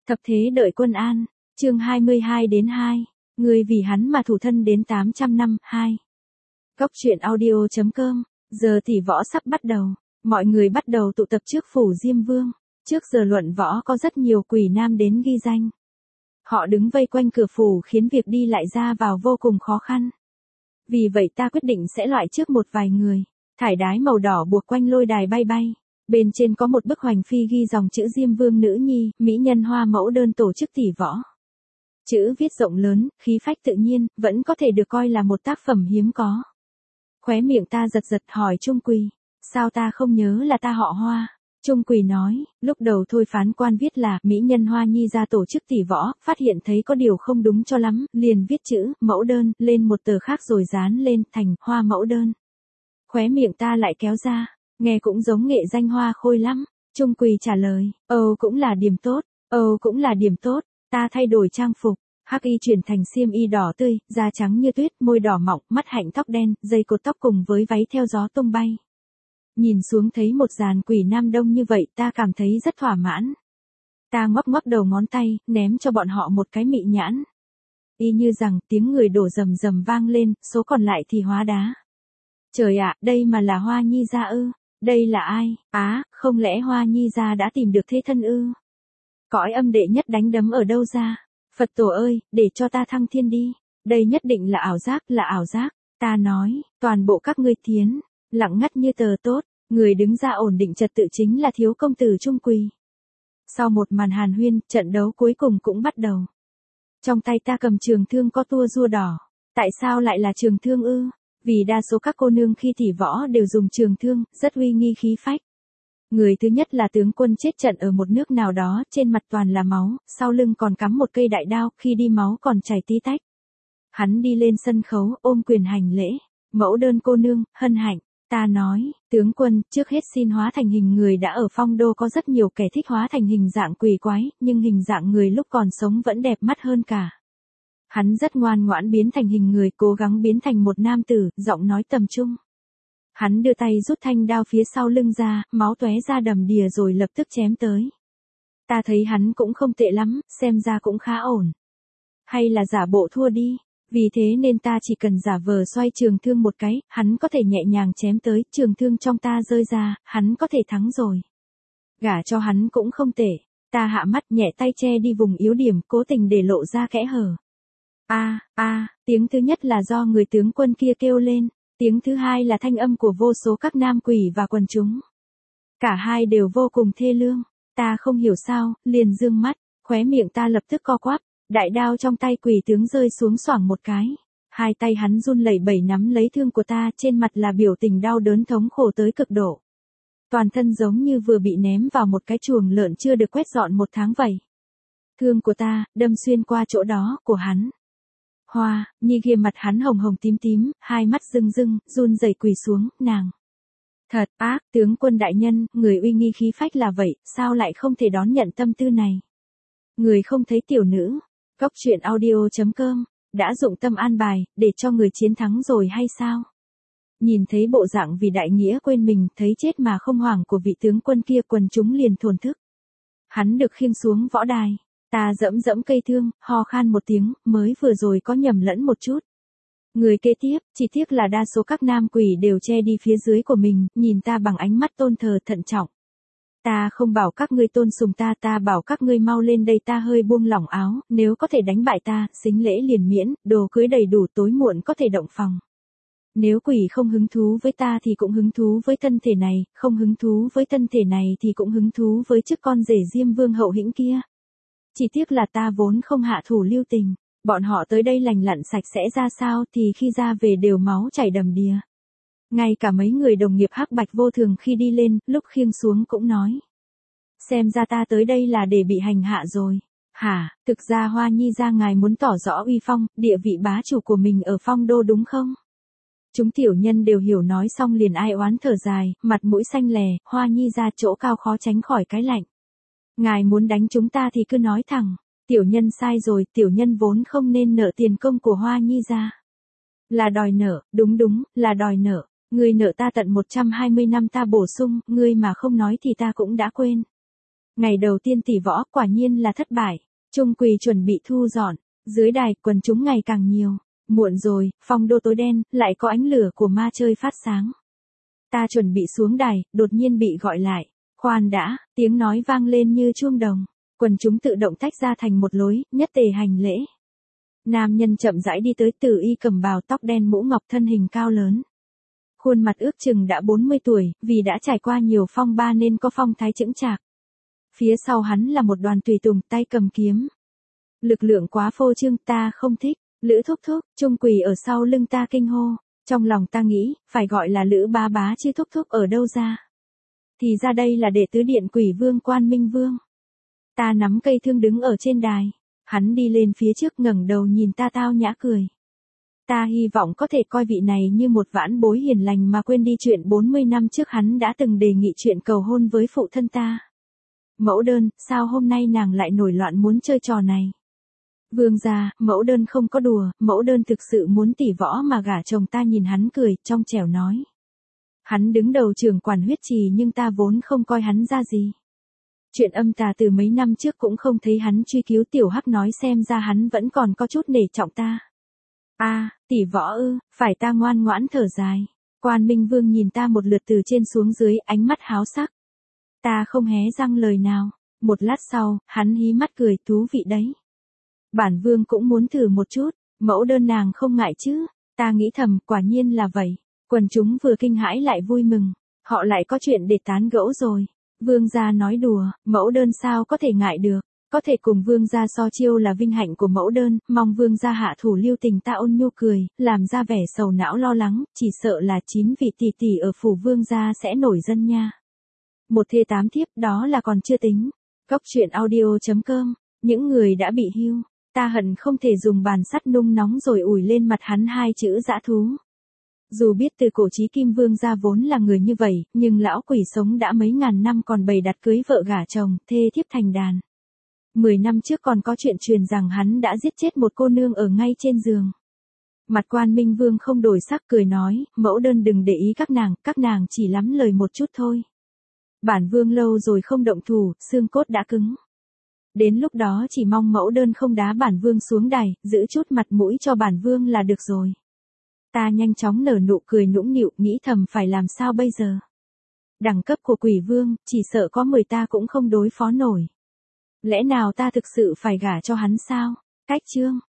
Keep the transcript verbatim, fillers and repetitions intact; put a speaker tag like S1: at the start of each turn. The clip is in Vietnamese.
S1: Thập thế đợi quân an, chương hai mươi hai đến hai, người vì hắn mà thủ thân đến tám trăm năm, hai. Góc truyện audio chấm com, giờ thì võ sắp bắt đầu, mọi người bắt đầu tụ tập trước phủ Diêm Vương, trước giờ luận võ có rất nhiều quỷ nam đến ghi danh. Họ đứng vây quanh cửa phủ khiến việc đi lại ra vào vô cùng khó khăn. Vì vậy ta quyết định sẽ loại trước một vài người, thải đái màu đỏ buộc quanh lôi đài bay bay. Bên trên có một bức hoành phi ghi dòng chữ Diêm Vương nữ nhi, mỹ nhân hoa mẫu đơn tổ chức tỷ võ. Chữ viết rộng lớn, khí phách tự nhiên, vẫn có thể được coi là một tác phẩm hiếm có. Khóe miệng ta giật giật hỏi Trung Quỳ, sao ta không nhớ là ta họ Hoa? Trung Quỳ nói, lúc đầu thôi phán quan viết là mỹ nhân Hoa nhi ra tổ chức tỷ võ, phát hiện thấy có điều không đúng cho lắm, liền viết chữ mẫu đơn lên một tờ khác rồi dán lên thành Hoa mẫu đơn. Khóe miệng ta lại kéo ra. Nghe cũng giống nghệ danh Hoa Khôi lắm. Trung Quỳ trả lời, ồ cũng là điểm tốt, ồ cũng là điểm tốt. Ta thay đổi trang phục, hắc y chuyển thành xiêm y đỏ tươi, da trắng như tuyết, môi đỏ mọng, mắt hạnh tóc đen, dây cột tóc cùng với váy theo gió tung bay. Nhìn xuống thấy một dàn quỷ nam đông như vậy ta cảm thấy rất thỏa mãn. Ta ngoắc ngoắc đầu ngón tay, ném cho bọn họ một cái mị nhãn. Y như rằng tiếng người đổ rầm rầm vang lên, số còn lại thì hóa đá. Trời ạ, đây mà là Hoa nhi gia ư? Đây là ai? Á, à, không lẽ Hoa nhi gia đã tìm được thế thân ư? Cõi âm đệ nhất đánh đấm ở đâu ra? Phật tổ ơi, để cho ta thăng thiên đi. Đây nhất định là ảo giác, là ảo giác. Ta nói, toàn bộ các ngươi thiến, lặng ngắt như tờ tốt, người đứng ra ổn định trật tự chính là thiếu công tử Trung Quỳ. Sau một màn hàn huyên, trận đấu cuối cùng cũng bắt đầu. Trong tay ta cầm trường thương có tua rua đỏ. Tại sao lại là trường thương ư? Vì đa số các cô nương khi tỷ võ đều dùng trường thương, rất uy nghi khí phách. Người thứ nhất là tướng quân chết trận ở một nước nào đó, trên mặt toàn là máu, sau lưng còn cắm một cây đại đao, khi đi máu còn chảy tí tách. Hắn đi lên sân khấu, ôm quyền hành lễ. Mẫu đơn cô nương, hân hạnh. Ta nói, tướng quân, trước hết xin hóa thành hình người đã ở Phong Đô có rất nhiều kẻ thích hóa thành hình dạng quỷ quái, nhưng hình dạng người lúc còn sống vẫn đẹp mắt hơn cả. Hắn rất ngoan ngoãn biến thành hình người, cố gắng biến thành một nam tử, giọng nói tầm trung. Hắn đưa tay rút thanh đao phía sau lưng ra, máu tóe ra đầm đìa rồi lập tức chém tới. Ta thấy hắn cũng không tệ lắm, xem ra cũng khá ổn. Hay là giả bộ thua đi, vì thế nên ta chỉ cần giả vờ xoay trường thương một cái, hắn có thể nhẹ nhàng chém tới, trường thương trong ta rơi ra, hắn có thể thắng rồi. Gả cho hắn cũng không tệ, ta hạ mắt nhẹ tay che đi vùng yếu điểm, cố tình để lộ ra kẽ hở. A, a, tiếng thứ nhất là do người tướng quân kia kêu lên, tiếng thứ hai là thanh âm của vô số các nam quỷ và quần chúng. Cả hai đều vô cùng thê lương, ta không hiểu sao, liền dương mắt, khóe miệng ta lập tức co quắp, đại đao trong tay quỷ tướng rơi xuống xoảng một cái. Hai tay hắn run lẩy bẩy nắm lấy thương của ta, trên mặt là biểu tình đau đớn thống khổ tới cực độ. Toàn thân giống như vừa bị ném vào một cái chuồng lợn chưa được quét dọn một tháng vậy. Thương của ta, đâm xuyên qua chỗ đó, của hắn. Hoa, nhi kia mặt hắn hồng hồng tím tím, hai mắt rưng rưng, run rẩy quỳ xuống, nàng. Thật ác, tướng quân đại nhân, người uy nghi khí phách là vậy, sao lại không thể đón nhận tâm tư này? Người không thấy tiểu nữ, góc truyện audio chấm com, đã dụng tâm an bài, để cho người chiến thắng rồi hay sao? Nhìn thấy bộ dạng vì đại nghĩa quên mình, thấy chết mà không hoảng của vị tướng quân kia, quần chúng liền thổn thức. Hắn được khiêng xuống võ đài. Ta dẫm dẫm cây thương, ho khan một tiếng, mới vừa rồi có nhầm lẫn một chút. Người kế tiếp, chỉ tiếc là đa số các nam quỷ đều che đi phía dưới của mình, nhìn ta bằng ánh mắt tôn thờ thận trọng. Ta không bảo các ngươi tôn sùng ta, ta bảo các ngươi mau lên đây. Ta hơi buông lỏng áo, nếu có thể đánh bại ta, sính lễ liền miễn, đồ cưới đầy đủ, tối muộn có thể động phòng. Nếu quỷ không hứng thú với ta thì cũng hứng thú với thân thể này, không hứng thú với thân thể này thì cũng hứng thú với chức con rể Diêm Vương hậu hĩnh kia. Chỉ tiếc là ta vốn không hạ thủ lưu tình, bọn họ tới đây lành lặn sạch sẽ ra sao thì khi ra về đều máu chảy đầm đìa. Ngay cả mấy người đồng nghiệp hắc bạch vô thường khi đi lên, lúc khiêng xuống cũng nói. Xem ra ta tới đây là để bị hành hạ rồi. Hả, thực ra Hoa nhi gia ngài muốn tỏ rõ uy phong, địa vị bá chủ của mình ở Phong Đô đúng không? Chúng tiểu nhân đều hiểu nói xong liền ai oán thở dài, mặt mũi xanh lè, Hoa nhi gia chỗ cao khó tránh khỏi cái lạnh. Ngài muốn đánh chúng ta thì cứ nói thẳng, tiểu nhân sai rồi, tiểu nhân vốn không nên nợ tiền công của Hoa nhi gia. Là đòi nợ, đúng đúng, là đòi nợ, ngươi nợ ta tận một trăm hai mươi năm ta bổ sung, ngươi mà không nói thì ta cũng đã quên. Ngày đầu tiên tỷ võ quả nhiên là thất bại. Trung quỳ chuẩn bị thu dọn. Dưới đài quần chúng ngày càng nhiều. Muộn rồi, phong đô tối đen, lại có ánh lửa của ma chơi phát sáng. Ta chuẩn bị xuống đài, đột nhiên bị gọi lại. Khoan đã, tiếng nói vang lên như chuông đồng. Quần chúng tự động tách ra thành một lối, nhất tề hành lễ. Nam nhân chậm rãi đi tới, Tử Y cầm bào tóc đen mũ ngọc, thân hình cao lớn. Khuôn mặt ước chừng đã bốn mươi tuổi, vì đã trải qua nhiều phong ba nên có phong thái chững chạc. Phía sau hắn là một đoàn tùy tùng, tay cầm kiếm. Lực lượng quá phô trương, ta không thích. Lữ thúc thúc, Trung quỳ ở sau lưng ta kinh hô. Trong lòng ta nghĩ, phải gọi là Lữ bá bá chứ thúc thúc ở đâu ra. Thì ra đây là đệ tứ điện Quỷ Vương Quan Minh Vương. Ta nắm cây thương đứng ở trên đài. Hắn đi lên phía trước ngẩng đầu nhìn ta tao nhã cười. Ta hy vọng có thể coi vị này như một vãn bối hiền lành mà quên đi chuyện bốn mươi năm trước hắn đã từng đề nghị chuyện cầu hôn với phụ thân ta. Mẫu đơn, sao hôm nay nàng lại nổi loạn muốn chơi trò này? Vương gia, mẫu đơn không có đùa, mẫu đơn thực sự muốn tỷ võ mà gả chồng. Ta nhìn hắn cười, trong trẻo nói. Hắn đứng đầu trường quản huyết trì nhưng ta vốn không coi hắn ra gì. Chuyện âm tà từ mấy năm trước cũng không thấy hắn truy cứu. Tiểu Hắc nói xem ra hắn vẫn còn có chút nể trọng ta. A, à, tỷ võ ư, phải. Ta ngoan ngoãn thở dài. Quan Minh Vương nhìn ta một lượt từ trên xuống dưới, ánh mắt háo sắc. Ta không hé răng lời nào. Một lát sau, hắn hí mắt cười, thú vị đấy. Bản vương cũng muốn thử một chút, mẫu đơn nàng không ngại chứ. Ta nghĩ thầm, quả nhiên là vậy. Quần chúng vừa kinh hãi lại vui mừng. Họ lại có chuyện để tán gẫu rồi. Vương gia nói đùa, mẫu đơn sao có thể ngại được. Có thể cùng vương gia so chiêu là vinh hạnh của mẫu đơn, mong vương gia hạ thủ lưu tình. Ta ôn nhu cười, làm ra vẻ sầu não lo lắng, chỉ sợ là chín vị tỷ tỷ ở phủ vương gia sẽ nổi dân nha. Một thê tám thiếp, đó là còn chưa tính. Góc truyện audio chấm com, những người đã bị hưu, ta hận không thể dùng bàn sắt nung nóng rồi ủi lên mặt hắn hai chữ dã thú. Dù biết từ cổ chí kim vương gia vốn là người như vậy, nhưng lão quỷ sống đã mấy ngàn năm còn bày đặt cưới vợ gả chồng, thê thiếp thành đàn. Mười năm trước còn có chuyện truyền rằng hắn đã giết chết một cô nương ở ngay trên giường. Mặt Quan Minh Vương không đổi sắc, cười nói, mẫu đơn đừng để ý các nàng, các nàng chỉ lắm lời một chút thôi. Bản vương lâu rồi không động thủ, xương cốt đã cứng. Đến lúc đó chỉ mong mẫu đơn không đá bản vương xuống đài, giữ chút mặt mũi cho bản vương là được rồi. Ta nhanh chóng nở nụ cười nũng nịu, nghĩ thầm phải làm sao bây giờ. Đẳng cấp của quỷ vương, chỉ sợ có mười ta cũng không đối phó nổi. Lẽ nào ta thực sự phải gả cho hắn sao? Cách chương